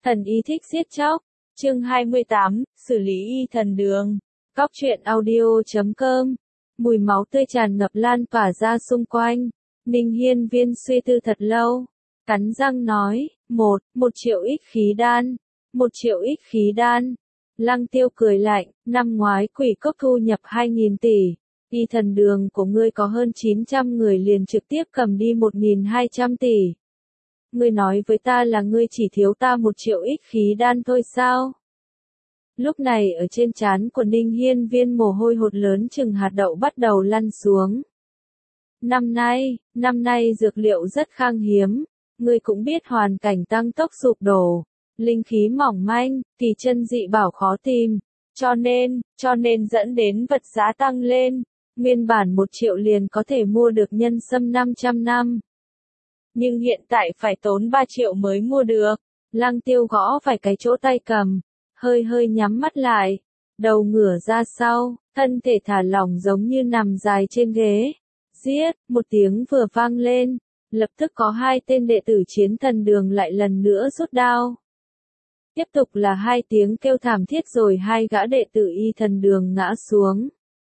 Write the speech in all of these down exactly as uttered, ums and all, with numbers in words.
Thần y thích giết chóc. Chương hai mươi tám, xử lý y thần đường. Cóc truyện audio chấm com. Mùi máu tươi tràn ngập lan tỏa ra xung quanh. Ninh Hiên Viên suy tư thật lâu. Cắn răng nói, một, một triệu ích khí đan. Một triệu ích khí đan. Lăng Tiêu cười lạnh, năm ngoái quỷ cốc thu nhập hai nghìn tỷ. Y thần đường của ngươi có hơn chín trăm người liền trực tiếp cầm đi một nghìn hai trăm tỷ. Ngươi nói với ta là ngươi chỉ thiếu ta một triệu ích khí đan thôi sao? Lúc này ở trên trán của Ninh Hiên Viên mồ hôi hột lớn chừng hạt đậu bắt đầu lăn xuống. Năm nay, năm nay dược liệu rất khan hiếm, ngươi cũng biết hoàn cảnh tăng tốc sụp đổ, linh khí mỏng manh, kỳ chân dị bảo khó tìm, cho nên, cho nên dẫn đến vật giá tăng lên, nguyên bản một triệu liền có thể mua được nhân sâm năm trăm năm. Nhưng hiện tại phải tốn ba triệu mới mua được. Lăng Tiêu gõ phải cái chỗ tay cầm, hơi hơi nhắm mắt lại, đầu ngửa ra sau, thân thể thả lỏng giống như nằm dài trên ghế. Giết, một tiếng vừa vang lên, lập tức có hai tên đệ tử chiến thần đường lại lần nữa rút đao. Tiếp tục là hai tiếng kêu thảm thiết rồi hai gã đệ tử y thần đường ngã xuống.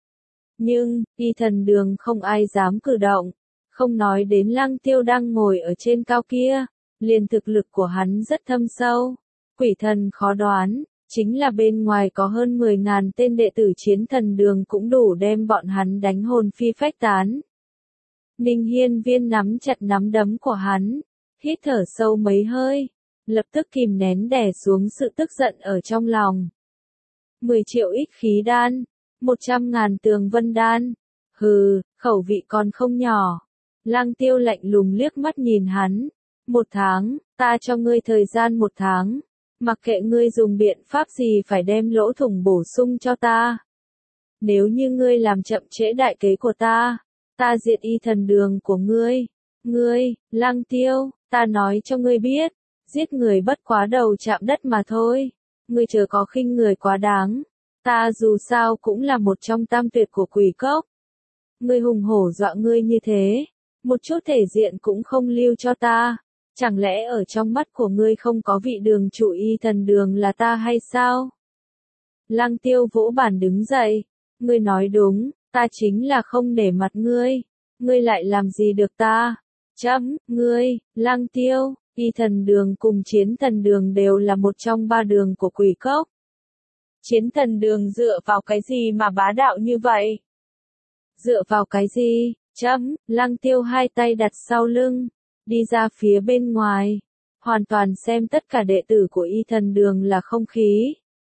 Nhưng, y thần đường không ai dám cử động. Không nói đến Lăng Tiêu đang ngồi ở trên cao kia, liền thực lực của hắn rất thâm sâu, quỷ thần khó đoán, chính là bên ngoài có hơn mười ngàn tên đệ tử chiến thần đường cũng đủ đem bọn hắn đánh hồn phi phách tán. Ninh Hiên Viên nắm chặt nắm đấm của hắn, hít thở sâu mấy hơi, lập tức kìm nén đè xuống sự tức giận ở trong lòng. mười triệu ích khí đan, một trăm ngàn tường vân đan, hừ, khẩu vị còn không nhỏ. Lăng Tiêu lạnh lùng liếc mắt nhìn hắn. Một tháng, ta cho ngươi thời gian một tháng. Mặc kệ ngươi dùng biện pháp gì phải đem lỗ thủng bổ sung cho ta. Nếu như ngươi làm chậm trễ đại kế của ta, ta diệt y thần đường của ngươi. Ngươi, Lăng Tiêu, ta nói cho ngươi biết, giết người bất quá đầu chạm đất mà thôi. Ngươi chớ có khinh người quá đáng. Ta dù sao cũng là một trong tam tuyệt của quỷ cốc. Ngươi hùng hổ dọa ngươi như thế. Một chút thể diện cũng không lưu cho ta, chẳng lẽ ở trong mắt của ngươi không có vị đường chủ y thần đường là ta hay sao? Lăng Tiêu vỗ bàn đứng dậy, ngươi nói đúng, ta chính là không nể mặt ngươi, ngươi lại làm gì được ta? Chấm, ngươi, Lăng Tiêu, y thần đường cùng chiến thần đường đều là một trong ba đường của quỷ cốc. Chiến thần đường dựa vào cái gì mà bá đạo như vậy? Dựa vào cái gì? Chấm, Lăng Tiêu hai tay đặt sau lưng, đi ra phía bên ngoài, hoàn toàn xem tất cả đệ tử của y thần đường là không khí.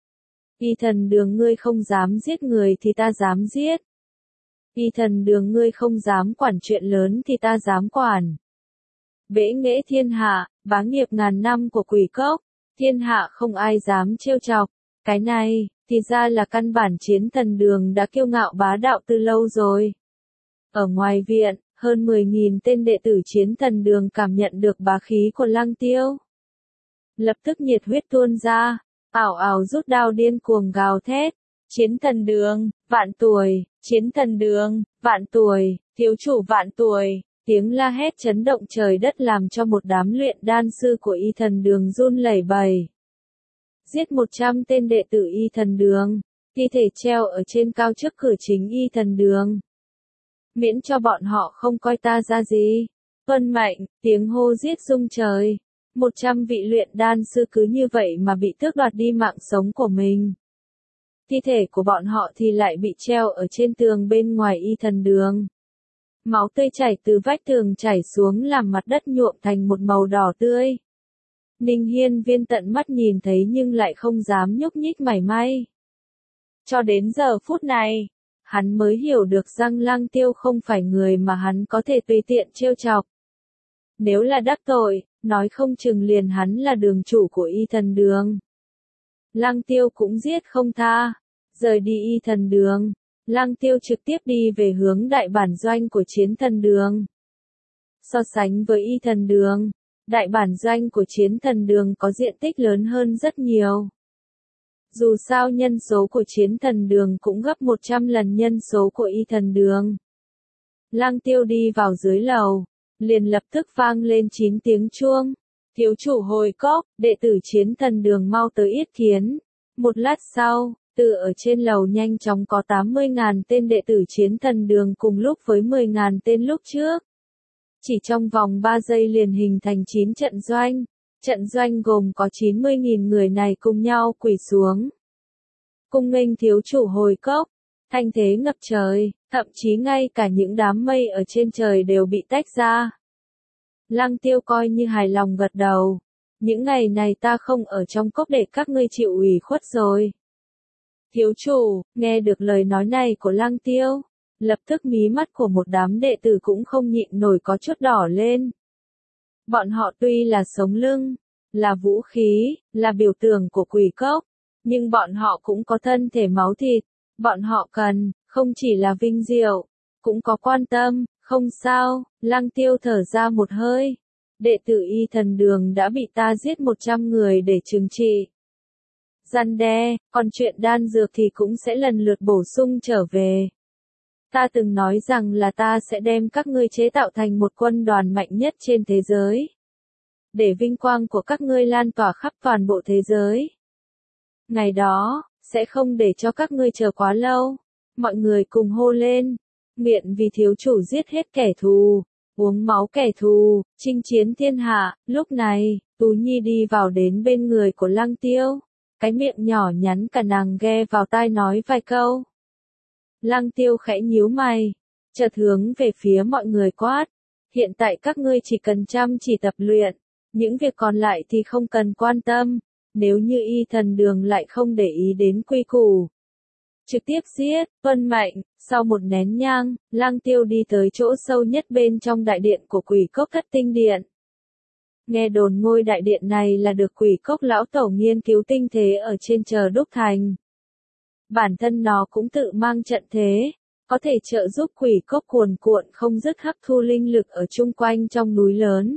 Y thần đường ngươi không dám giết người thì ta dám giết. Y thần đường ngươi không dám quản chuyện lớn thì ta dám quản. Bẽ nghễ thiên hạ, bá nghiệp ngàn năm của quỷ cốc, thiên hạ không ai dám trêu chọc. Cái này, thì ra là căn bản chiến thần đường đã kiêu ngạo bá đạo từ lâu rồi. Ở ngoài viện, hơn mười nghìn tên đệ tử chiến thần đường cảm nhận được bá khí của Lăng Tiêu. Lập tức nhiệt huyết tuôn ra, ảo ảo rút đao điên cuồng gào thét. Chiến thần đường, vạn tuổi, chiến thần đường, vạn tuổi, thiếu chủ vạn tuổi. Tiếng la hét chấn động trời đất làm cho một đám luyện đan sư của y thần đường run lẩy bẩy. Giết một trăm tên đệ tử y thần đường, thi thể treo ở trên cao trước cửa chính y thần đường. Miễn cho bọn họ không coi ta ra gì. Tuân mệnh, tiếng hô giết rung trời. Một trăm vị luyện đan sư cứ như vậy mà bị tước đoạt đi mạng sống của mình. Thi thể của bọn họ thì lại bị treo ở trên tường bên ngoài y thần đường. Máu tươi chảy từ vách tường chảy xuống làm mặt đất nhuộm thành một màu đỏ tươi. Ninh Hiên Viên tận mắt nhìn thấy nhưng lại không dám nhúc nhích mảy may. Cho đến giờ phút này, hắn mới hiểu được rằng Lăng Tiêu không phải người mà hắn có thể tùy tiện trêu chọc. Nếu là đắc tội, nói không chừng liền hắn là đường chủ của y thần đường. Lăng Tiêu cũng giết không tha. Rời đi y thần đường, Lăng Tiêu trực tiếp đi về hướng đại bản doanh của chiến thần đường. So sánh với y thần đường, đại bản doanh của chiến thần đường có diện tích lớn hơn rất nhiều. Dù sao nhân số của chiến thần đường cũng gấp một trăm lần nhân số của y thần đường. Lăng Tiêu đi vào dưới lầu, liền lập tức vang lên chín tiếng chuông. Thiếu chủ hồi cốc, đệ tử chiến thần đường mau tới yết kiến. Một lát sau, từ ở trên lầu nhanh chóng có tám mươi nghìn tên đệ tử chiến thần đường cùng lúc với mười nghìn tên lúc trước. Chỉ trong vòng ba giây liền hình thành chín trận doanh. Trận doanh gồm có chín mươi nghìn người này cùng nhau quỳ xuống. Cung nghênh thiếu chủ hồi cốc, thanh thế ngập trời, thậm chí ngay cả những đám mây ở trên trời đều bị tách ra. Lăng Tiêu coi như hài lòng gật đầu. Những ngày này ta không ở trong cốc để các ngươi chịu ủy khuất rồi. Thiếu chủ, nghe được lời nói này của Lăng Tiêu, lập tức mí mắt của một đám đệ tử cũng không nhịn nổi có chút đỏ lên. Bọn họ tuy là sống lưng, là vũ khí, là biểu tượng của quỷ cốc, nhưng bọn họ cũng có thân thể máu thịt. Bọn họ cần, không chỉ là vinh diệu, cũng có quan tâm. Không sao, Lăng Tiêu thở ra một hơi. Đệ tử y thần đường đã bị ta giết một trăm người để trừng trị. Răn đe, còn chuyện đan dược thì cũng sẽ lần lượt bổ sung trở về. Ta từng nói rằng là ta sẽ đem các ngươi chế tạo thành một quân đoàn mạnh nhất trên thế giới. Để vinh quang của các ngươi lan tỏa khắp toàn bộ thế giới. Ngày đó, sẽ không để cho các ngươi chờ quá lâu. Mọi người cùng hô lên. Nguyện vì thiếu chủ giết hết kẻ thù, uống máu kẻ thù, chinh chiến thiên hạ. Lúc này, Tú Nhi đi vào đến bên người của Lăng Tiêu. Cái miệng nhỏ nhắn cả nàng ghe vào tai nói vài câu. Lăng Tiêu khẽ nhíu mày, chợt hướng về phía mọi người quát. Hiện tại các ngươi chỉ cần chăm chỉ tập luyện, những việc còn lại thì không cần quan tâm. Nếu như y thần đường lại không để ý đến quy củ, trực tiếp giết, tuân mệnh. Sau một nén nhang, Lăng Tiêu đi tới chỗ sâu nhất bên trong đại điện của Quỷ Cốc Thất Tinh Điện. Nghe đồn ngôi đại điện này là được Quỷ Cốc lão tổ nghiên cứu tinh thế ở trên chờ đúc thành. Bản thân nó cũng tự mang trận thế, có thể trợ giúp Quỷ Cốc cuồn cuộn không dứt hấp thu linh lực ở chung quanh trong núi lớn.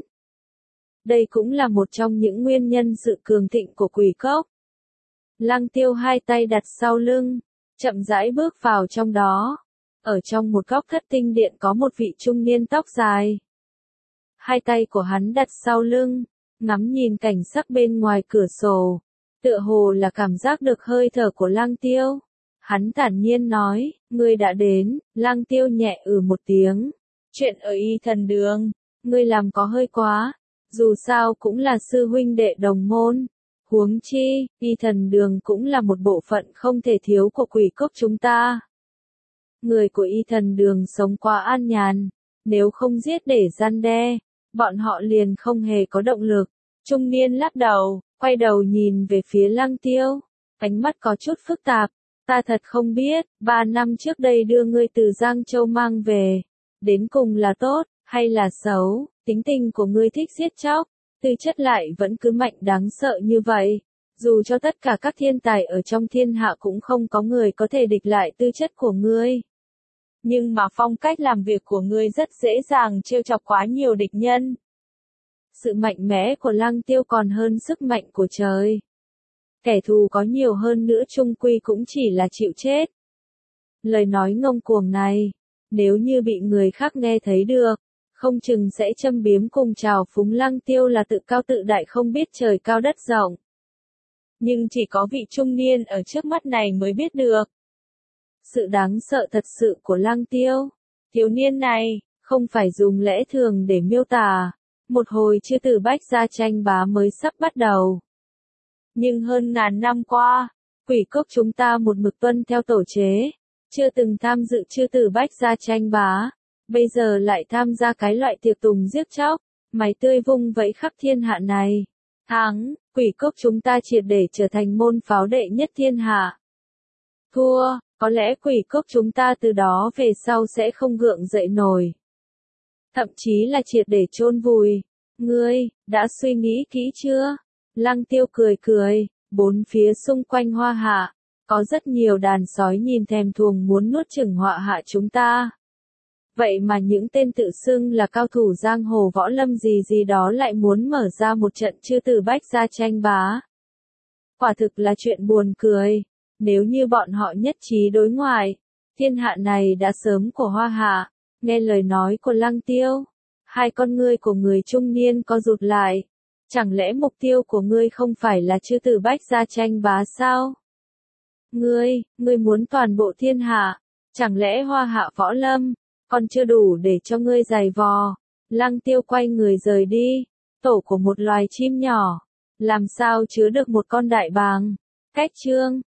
Đây cũng là một trong những nguyên nhân sự cường thịnh của Quỷ Cốc. Lăng Tiêu hai tay đặt sau lưng, chậm rãi bước vào trong đó. Ở trong một góc thất tinh điện có một vị trung niên tóc dài. Hai tay của hắn đặt sau lưng, ngắm nhìn cảnh sắc bên ngoài cửa sổ. Tựa hồ là cảm giác được hơi thở của Lăng Tiêu. Hắn thản nhiên nói, ngươi đã đến. Lăng Tiêu nhẹ ừ một tiếng. Chuyện ở y thần đường, ngươi làm có hơi quá. Dù sao cũng là sư huynh đệ đồng môn. Huống chi, y thần đường cũng là một bộ phận không thể thiếu của Quỷ Cốc chúng ta. Người của y thần đường sống quá an nhàn, nếu không giết để răn đe, bọn họ liền không hề có động lực. Trung niên lắc đầu, quay đầu nhìn về phía Lăng Tiêu, ánh mắt có chút phức tạp. Ta thật không biết, ba năm trước đây đưa ngươi từ Giang Châu mang về, đến cùng là tốt, hay là xấu. Tính tình của ngươi thích giết chóc, tư chất lại vẫn cứ mạnh đáng sợ như vậy. Dù cho tất cả các thiên tài ở trong thiên hạ cũng không có người có thể địch lại tư chất của ngươi. Nhưng mà phong cách làm việc của ngươi rất dễ dàng trêu chọc quá nhiều địch nhân. Sự mạnh mẽ của Lăng Tiêu còn hơn sức mạnh của trời. Kẻ thù có nhiều hơn nữa chung quy cũng chỉ là chịu chết. Lời nói ngông cuồng này, nếu như bị người khác nghe thấy được, không chừng sẽ châm biếm cùng trào phúng Lăng Tiêu là tự cao tự đại không biết trời cao đất rộng. Nhưng chỉ có vị trung niên ở trước mắt này mới biết được. Sự đáng sợ thật sự của Lăng Tiêu. Thiếu niên này, không phải dùng lẽ thường để miêu tả. Một hồi chư tử bách gia tranh bá mới sắp bắt đầu. Nhưng hơn ngàn năm qua, Quỷ Cốc chúng ta một mực tuân theo tổ chế. Chưa từng tham dự chư tử bách gia tranh bá. Bây giờ lại tham gia cái loại tiệc tùng giết chóc, mày tươi vung vẫy khắp thiên hạ này. Thắng, Quỷ Cốc chúng ta triệt để trở thành môn pháo đệ nhất thiên hạ. Thua, có lẽ Quỷ Cốc chúng ta từ đó về sau sẽ không gượng dậy nổi. Thậm chí là triệt để chôn vùi. Ngươi, đã suy nghĩ kỹ chưa? Lăng Tiêu cười cười, bốn phía xung quanh Hoa Hạ, có rất nhiều đàn sói nhìn thèm thuồng muốn nuốt chửng Hoa Hạ chúng ta. Vậy mà những tên tự xưng là cao thủ giang hồ võ lâm gì gì đó lại muốn mở ra một trận chư tử bách gia tranh bá. Quả thực là chuyện buồn cười. Nếu như bọn họ nhất trí đối ngoại, thiên hạ này đã sớm của Hoa Hạ. Nghe lời nói của Lăng Tiêu, hai con ngươi của người trung niên co rụt lại. Chẳng lẽ mục tiêu của ngươi không phải là chư tử bách gia tranh bá sao? Ngươi, ngươi muốn toàn bộ thiên hạ, chẳng lẽ hoa hạ võ lâm, còn chưa đủ để cho ngươi giày vò? Lăng Tiêu quay người rời đi, tổ của một loài chim nhỏ, làm sao chứa được một con đại bàng? Cách chương